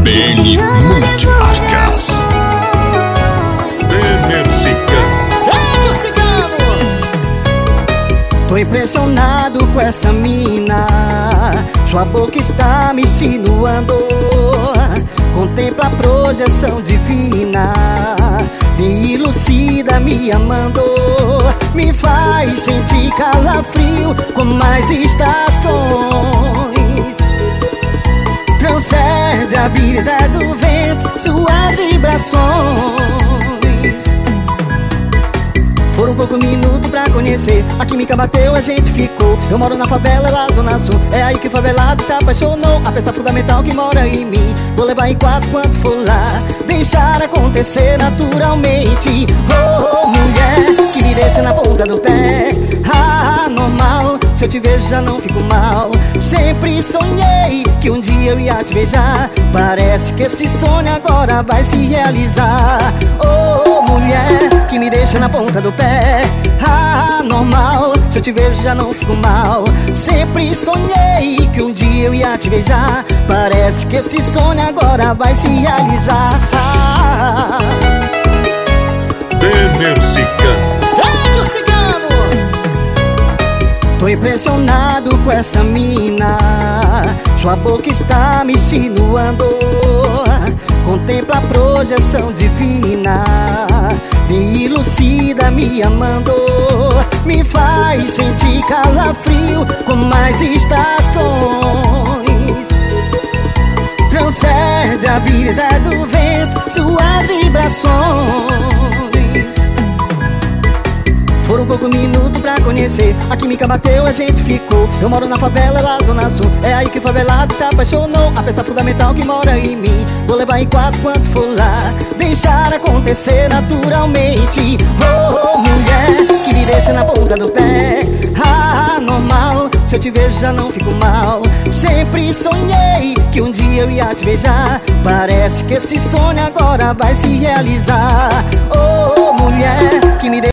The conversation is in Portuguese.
BN Multimarcas. Segue o cigano! Tô impressionado com essa mina. Sua boca está me insinuando. Contempla a projeção divina. Me elucida, me amando. Me faz sentir calafrio com mais estações. Transcende a brisa do vento, suas vibrações. Foram poucos minutos pra conhecer. A química bateu, a gente ficou. Eu moro na favela, lá zona sul. É aí que o favelado se apaixonou. A peça fundamental que mora em mim. Vou levar em quatro quando for lá. Deixar acontecer naturalmente. Oh, mulher, que me deixa na ponta do pé. Ah, normal, se eu te vejo já não fico mal. Sempre sonhei que um dia eu ia te beijar. Parece que esse sonho agora vai se realizar. Oh, mulher, que me deixa na ponta do pé. Ah, normal, se eu te vejo já não fico mal. Sempre sonhei que um dia eu ia te beijar. Parece que esse sonho agora vai se realizar. Benner Cigano. Segue o cigano! Tô impressionado com essa mina. Sua boca está me insinuando. Contempla a projeção divina. Me elucida, me amando. Me faz sentir calafrio com mais estações. Transcende a brisa do vento, suas vibrações. Foram poucos minutos pra conhecer. A química bateu, a gente ficou. Eu moro na favela, lá zona sul. É aí que o favelado se apaixonou. A peça fundamental que mora em mim. Vou levar em quatro quando for lá. Deixar acontecer naturalmente. Oh, mulher, que me deixa na ponta do pé. Ah, normal, se eu te vejo já não fico mal. Sempre sonhei que um dia eu ia te beijar. Parece que esse sonho agora vai se realizar. Oh, mulher, que me deixa